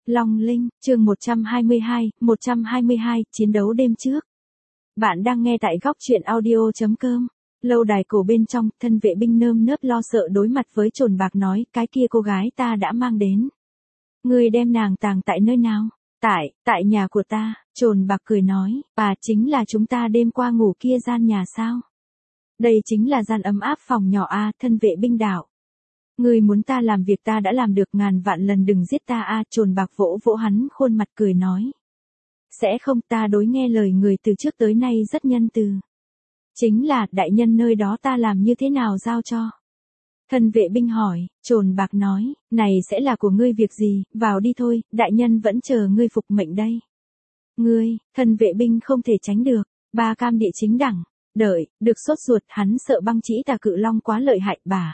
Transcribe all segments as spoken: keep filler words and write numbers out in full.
Long Linh, chương một trăm hai mươi hai, một trăm hai mươi hai, chiến đấu đêm trước. Bạn đang nghe tại góc truyện audio chấm com. Lâu đài cổ bên trong, thân vệ binh nơm nớp lo sợ đối mặt với Trồn Bạc nói, cái kia cô gái ta đã mang đến. Ngươi đem nàng tàng tại nơi nào? Tại, tại nhà của ta, Trồn Bạc cười nói, à chính là chúng ta đêm qua ngủ kia gian nhà sao? Đây chính là gian ấm áp phòng nhỏ a, thân vệ binh đạo. Ngươi muốn ta làm việc ta đã làm được, ngàn vạn lần đừng giết ta a, Trồn Bạc vỗ vỗ hắn khuôn mặt cười nói. Sẽ không, ta đối nghe lời người từ trước tới nay rất nhân từ. Chính là, đại nhân nơi đó ta làm như thế nào giao cho? Thân vệ binh hỏi, Trồn Bạc nói, này sẽ là của ngươi việc gì, vào đi thôi, đại nhân vẫn chờ ngươi phục mệnh đây. Ngươi, thân vệ binh không thể tránh được, ba cam địa chính đẳng, đợi, được sốt ruột, hắn sợ băng chỉ tà cự long quá lợi hại bà.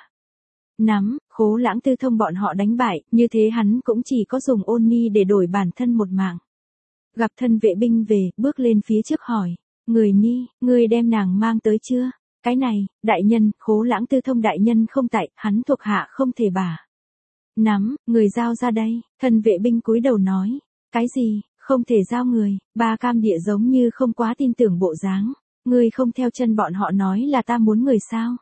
Nắm, Khố Lãng Tư Thông bọn họ đánh bại, như thế hắn cũng chỉ có dùng ôn ni để đổi bản thân một mạng. Gặp thân vệ binh về, bước lên phía trước hỏi, người ni, ngươi đem nàng mang tới chưa? Cái này, đại nhân, Khố Lãng Tư Thông đại nhân không tại, hắn thuộc hạ không thể bả. Nắm, người giao ra đây, thân vệ binh cúi đầu nói, cái gì, không thể giao người, ba cam địa giống như không quá tin tưởng bộ dáng, ngươi không theo chân bọn họ nói là ta muốn người sao?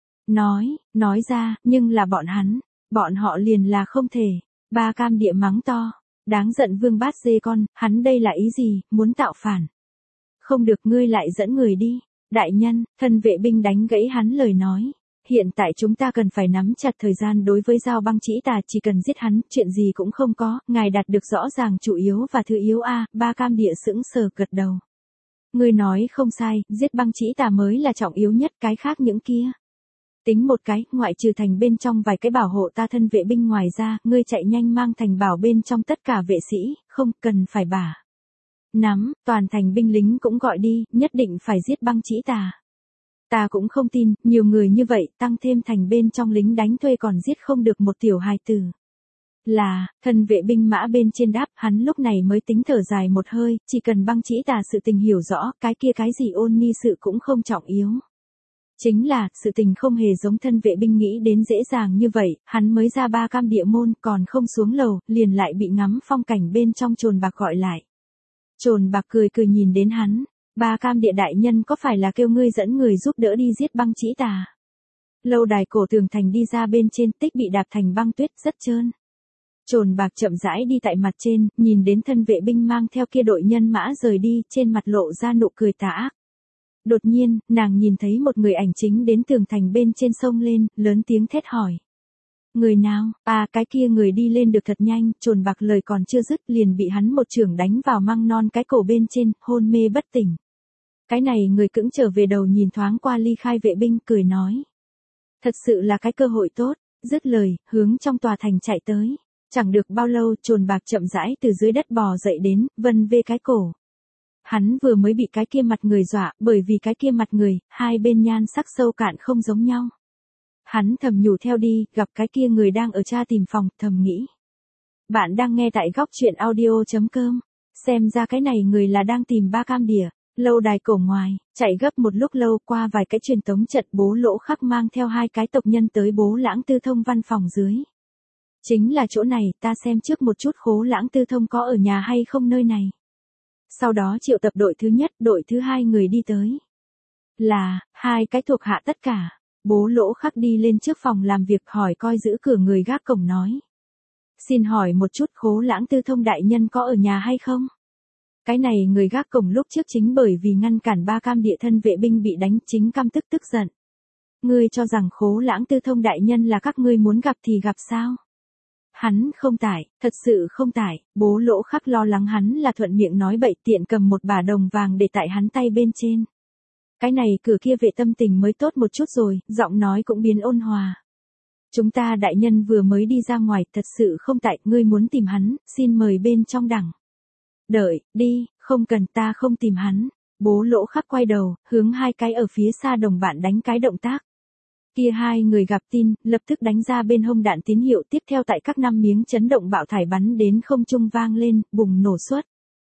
Nói, nói ra, nhưng là bọn hắn, bọn họ liền là không thể, ba cam địa mắng to, đáng giận Vương Bát Dê con, hắn đây là ý gì, muốn tạo phản. Không được, ngươi lại dẫn người đi, đại nhân, thân vệ binh đánh gãy hắn lời nói, hiện tại chúng ta cần phải nắm chặt thời gian đối với Giao Băng Chỉ Tà, chỉ cần giết hắn, chuyện gì cũng không có, ngài đạt được rõ ràng chủ yếu và thứ yếu a, ba cam địa sững sờ gật đầu. Ngươi nói không sai, giết Băng Chỉ Tà mới là trọng yếu nhất, cái khác những kia. Tính một cái, ngoại trừ thành bên trong vài cái bảo hộ ta thân vệ binh ngoài ra, ngươi chạy nhanh mang thành bảo bên trong tất cả vệ sĩ, không cần phải bả. Nắm, toàn thành binh lính cũng gọi đi, nhất định phải giết Băng Chỉ Tà. Ta cũng không tin, nhiều người như vậy, tăng thêm thành bên trong lính đánh thuê còn giết không được một tiểu hài tử. Là, thân vệ binh mã bên trên đáp, hắn lúc này mới tính thở dài một hơi, chỉ cần Băng Chỉ Tà sự tình hiểu rõ, cái kia cái gì ôn ni sự cũng không trọng yếu. Chính là, sự tình không hề giống thân vệ binh nghĩ đến dễ dàng như vậy, hắn mới ra ba cam địa môn, còn không xuống lầu, liền lại bị ngắm phong cảnh bên trong Trồn Bạc gọi lại. Trồn Bạc cười cười nhìn đến hắn, ba cam địa đại nhân có phải là kêu ngươi dẫn người giúp đỡ đi giết Băng Chỉ Tà? Lâu đài cổ tường thành đi ra bên trên, tích bị đạp thành băng tuyết rất trơn. Trồn Bạc chậm rãi đi tại mặt trên, nhìn đến thân vệ binh mang theo kia đội nhân mã rời đi, trên mặt lộ ra nụ cười tà ác. Đột nhiên, nàng nhìn thấy một người ảnh chính đến tường thành bên trên sông lên, lớn tiếng thét hỏi. Người nào? À, cái kia người đi lên được thật nhanh, Trồn Bạc lời còn chưa dứt liền bị hắn một chưởng đánh vào măng non cái cổ bên trên, hôn mê bất tỉnh. Cái này người cững trở về đầu nhìn thoáng qua ly khai vệ binh, cười nói. Thật sự là cái cơ hội tốt, dứt lời, hướng trong tòa thành chạy tới. Chẳng được bao lâu, Trồn Bạc chậm rãi từ dưới đất bò dậy đến, vân vê cái cổ. Hắn vừa mới bị cái kia mặt người dọa, bởi vì cái kia mặt người, hai bên nhan sắc sâu cạn không giống nhau. Hắn thầm nhủ theo đi, gặp cái kia người đang ở tra tìm phòng, thầm nghĩ. Bạn đang nghe tại góc truyện audio chấm com, xem ra cái này người là đang tìm ba cam địa, lâu đài cổ ngoài, chạy gấp một lúc lâu qua vài cái truyền tống trận, Bố Lỗ Khắc mang theo hai cái tộc nhân tới Bố Lãng Tư Thông văn phòng dưới. Chính là chỗ này, ta xem trước một chút Khố Lãng Tư Thông có ở nhà hay không nơi này. Sau đó triệu tập đội thứ nhất, đội thứ hai người đi tới. Là, hai cái thuộc hạ tất cả. Bố Lỗ Khắc đi lên trước phòng làm việc hỏi coi giữ cửa người gác cổng nói. Xin hỏi một chút Khố Lãng Tư Thông đại nhân có ở nhà hay không? Cái này người gác cổng lúc trước chính bởi vì ngăn cản ba cam địa thân vệ binh bị đánh chính căm tức tức giận. Ngươi cho rằng Khố Lãng Tư Thông đại nhân là các ngươi muốn gặp thì gặp sao? Hắn không tại, thật sự không tại, Bố Lỗ Khắc lo lắng hắn là thuận miệng nói bậy, tiện cầm một bả đồng vàng để tại hắn tay bên trên. Cái này cửa kia vệ tâm tình mới tốt một chút rồi, giọng nói cũng biến ôn hòa. Chúng ta đại nhân vừa mới đi ra ngoài, thật sự không tại, ngươi muốn tìm hắn, xin mời bên trong đẳng. Đợi, đi, không cần, ta không tìm hắn. Bố Lỗ Khắc quay đầu, hướng hai cái ở phía xa đồng bạn đánh cái động tác. Kia hai người gặp tin, lập tức đánh ra bên hông đạn tín hiệu, tiếp theo tại các năm miếng chấn động bạo thải bắn đến không trung vang lên, bùng nổ suốt.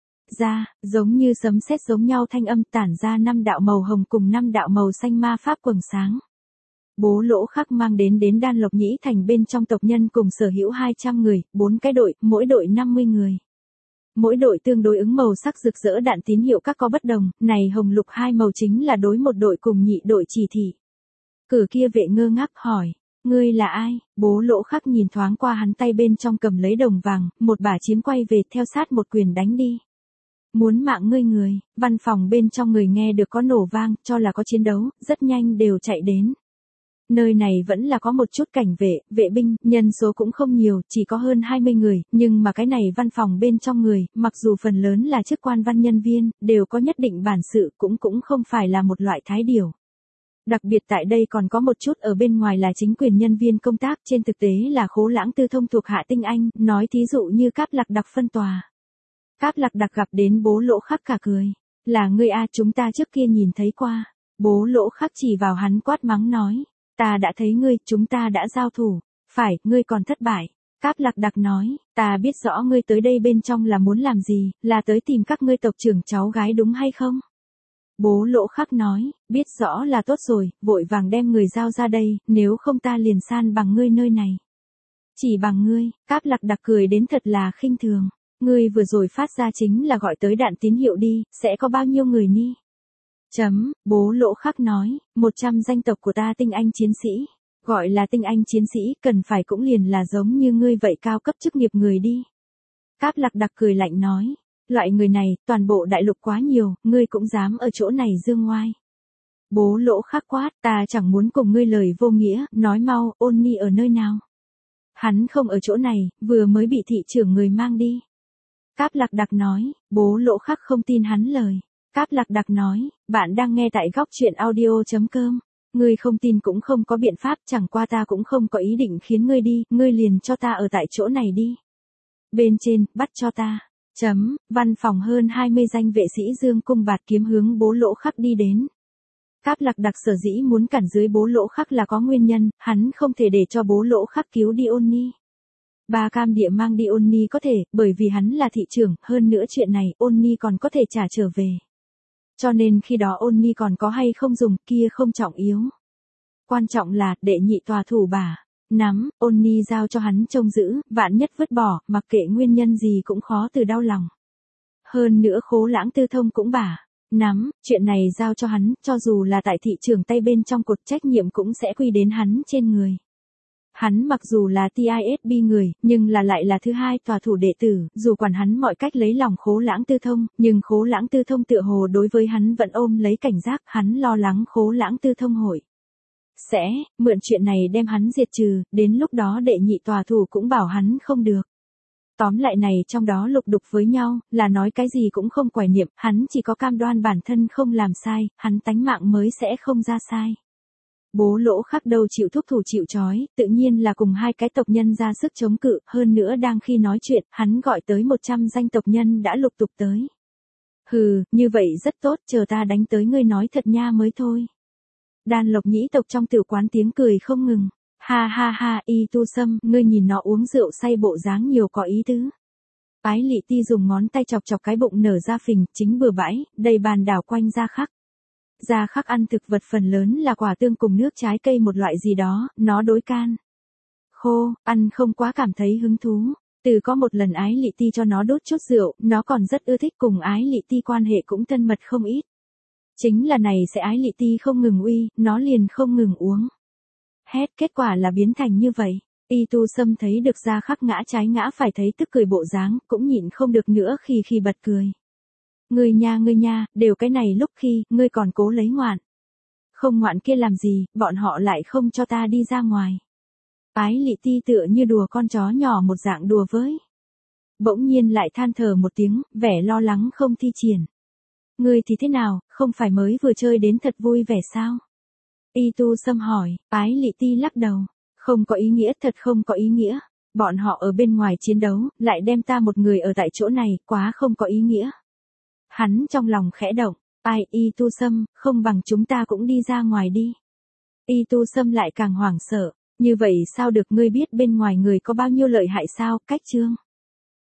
Ra, giống như sấm sét giống nhau thanh âm tản ra năm đạo màu hồng cùng năm đạo màu xanh ma pháp quầng sáng. Bố Lỗ Khắc mang đến đến Đan Lộc Nhĩ Thành bên trong tộc nhân cùng sở hữu hai trăm người, bốn cái đội, mỗi đội năm mươi người. Mỗi đội tương đối ứng màu sắc rực rỡ đạn tín hiệu các có bất đồng, này hồng lục hai màu chính là đối một đội cùng nhị đội chỉ thị. Cử kia vệ ngơ ngác hỏi, ngươi là ai? Bố Lỗ Khắc nhìn thoáng qua hắn tay bên trong cầm lấy đồng vàng, một bả chiếm quay về theo sát một quyền đánh đi. Muốn mạng ngươi người, văn phòng bên trong người nghe được có nổ vang, cho là có chiến đấu, rất nhanh đều chạy đến. Nơi này vẫn là có một chút cảnh vệ, vệ binh, nhân số cũng không nhiều, chỉ có hơn hai mươi người, nhưng mà cái này văn phòng bên trong người, mặc dù phần lớn là chức quan văn nhân viên, đều có nhất định bản sự, cũng cũng không phải là một loại thái điều. Đặc biệt tại đây còn có một chút ở bên ngoài là chính quyền nhân viên công tác, trên thực tế là Khố Lãng Tư Thông thuộc hạ tinh anh, nói thí dụ như Cáp Lạc Đặc phân tòa. Cáp Lạc Đặc gặp đến Bố Lỗ Khắc cả cười, là ngươi a, chúng ta trước kia nhìn thấy qua. Bố Lỗ Khắc chỉ vào hắn quát mắng nói, ta đã thấy ngươi, chúng ta đã giao thủ, phải, ngươi còn thất bại. Cáp Lạc Đặc nói, ta biết rõ ngươi tới đây bên trong là muốn làm gì, là tới tìm các ngươi tộc trưởng cháu gái đúng hay không? Bố Lỗ Khắc nói, biết rõ là tốt rồi, vội vàng đem người giao ra đây, nếu không ta liền san bằng ngươi nơi này. Chỉ bằng ngươi, Cáp Lạc Đặc cười đến thật là khinh thường, ngươi vừa rồi phát ra chính là gọi tới đạn tín hiệu đi, sẽ có bao nhiêu người ni? Chấm, Bố Lỗ Khắc nói, một trăm danh tộc của ta tinh anh chiến sĩ, gọi là tinh anh chiến sĩ, cần phải cũng liền là giống như ngươi vậy cao cấp chức nghiệp người đi. Cáp Lạc Đặc cười lạnh nói, loại người này, toàn bộ đại lục quá nhiều, ngươi cũng dám ở chỗ này dương ngoai. Bố Lỗ Khắc quát, ta chẳng muốn cùng ngươi lời vô nghĩa, nói mau, Ôn Ni ở nơi nào? Hắn không ở chỗ này, vừa mới bị thị trưởng người mang đi. Cáp Lạc Đặc nói, Bố Lỗ Khắc không tin hắn lời. Cáp Lạc Đặc nói, bạn đang nghe tại góc truyện audio chấm com. Ngươi không tin cũng không có biện pháp, chẳng qua ta cũng không có ý định khiến ngươi đi, ngươi liền cho ta ở tại chỗ này đi. Bên trên, bắt cho ta. Chấm, văn phòng hơn hai mươi danh vệ sĩ dương cung bạt kiếm hướng Bố Lỗ Khắc đi đến. Cáp Lạc Đặc sở dĩ muốn cản dưới Bố Lỗ Khắc là có nguyên nhân, hắn không thể để cho Bố Lỗ Khắc cứu đi Ôn Ni. Ba cam địa mang đi Ôn Ni có thể, bởi vì hắn là thị trưởng, hơn nữa chuyện này, Ôn Ni còn có thể trả trở về. Cho nên khi đó Ôn Ni còn có hay không dùng, kia không trọng yếu. Quan trọng là, đệ nhị tòa thủ bả, nắm, Ôn Ni giao cho hắn trông giữ, vạn nhất vứt bỏ, mặc kệ nguyên nhân gì cũng khó từ đau lòng. Hơn nữa Khố Lãng Tư Thông cũng bả, nắm, chuyện này giao cho hắn, cho dù là tại thị trường tay bên trong cột trách nhiệm cũng sẽ quy đến hắn trên người. Hắn mặc dù là tê i ét bê người, nhưng là lại là thứ hai tòa thủ đệ tử, dù quản hắn mọi cách lấy lòng Khố Lãng Tư Thông, nhưng Khố Lãng Tư Thông tựa hồ đối với hắn vẫn ôm lấy cảnh giác, hắn lo lắng Khố Lãng Tư Thông hội sẽ mượn chuyện này đem hắn diệt trừ, đến lúc đó đệ nhị tòa thủ cũng bảo hắn không được. Tóm lại này trong đó lục đục với nhau, là nói cái gì cũng không quải niệm, hắn chỉ có cam đoan bản thân không làm sai, hắn tánh mạng mới sẽ không ra sai. Bố Lỗ Khắc đâu chịu thúc thủ chịu trói, tự nhiên là cùng hai cái tộc nhân ra sức chống cự, hơn nữa đang khi nói chuyện, hắn gọi tới một trăm danh tộc nhân đã lục tục tới. Hừ, như vậy rất tốt, chờ ta đánh tới ngươi nói thật nha mới thôi. Đan Lộc Nhĩ tộc trong tiểu quán tiếng cười không ngừng. Ha ha ha, Y Tu Sâm, ngươi nhìn nó uống rượu say bộ dáng nhiều có ý tứ. Ái Lị Ti dùng ngón tay chọc chọc cái bụng nở ra phình, chính bừa bãi, đầy bàn đảo quanh Gia Khắc. Gia Khắc ăn thực vật phần lớn là quả tương cùng nước trái cây một loại gì đó, nó đối can khô, ăn không quá cảm thấy hứng thú. Từ có một lần Ái Lị Ti cho nó đốt chút rượu, nó còn rất ưa thích, cùng Ái Lị Ti quan hệ cũng thân mật không ít. Chính là này sẽ Ái Lị Ti không ngừng uy, nó liền không ngừng uống. Hét, kết quả là biến thành như vậy. Y Tu Sâm thấy được Gia Khắc ngã trái ngã phải thấy tức cười bộ dáng, cũng nhịn không được nữa khi khi bật cười. Ngươi nha ngươi nha, đều cái này lúc khi, ngươi còn cố lấy ngoạn. Không ngoạn kia làm gì, bọn họ lại không cho ta đi ra ngoài. Ái Lị Ti tựa như đùa con chó nhỏ một dạng đùa với. Bỗng nhiên lại than thở một tiếng, vẻ lo lắng không thi triển. Ngươi thì thế nào, không phải mới vừa chơi đến thật vui vẻ sao? Y Tu Sâm hỏi, Ái Lị Ti lắc đầu. Không có ý nghĩa, thật không có ý nghĩa. Bọn họ ở bên ngoài chiến đấu, lại đem ta một người ở tại chỗ này, quá không có ý nghĩa. Hắn trong lòng khẽ động, ai Y Tu Sâm, không bằng chúng ta cũng đi ra ngoài đi. Y Tu Sâm lại càng hoảng sợ, như vậy sao được, ngươi biết bên ngoài người có bao nhiêu lợi hại sao, cách chương.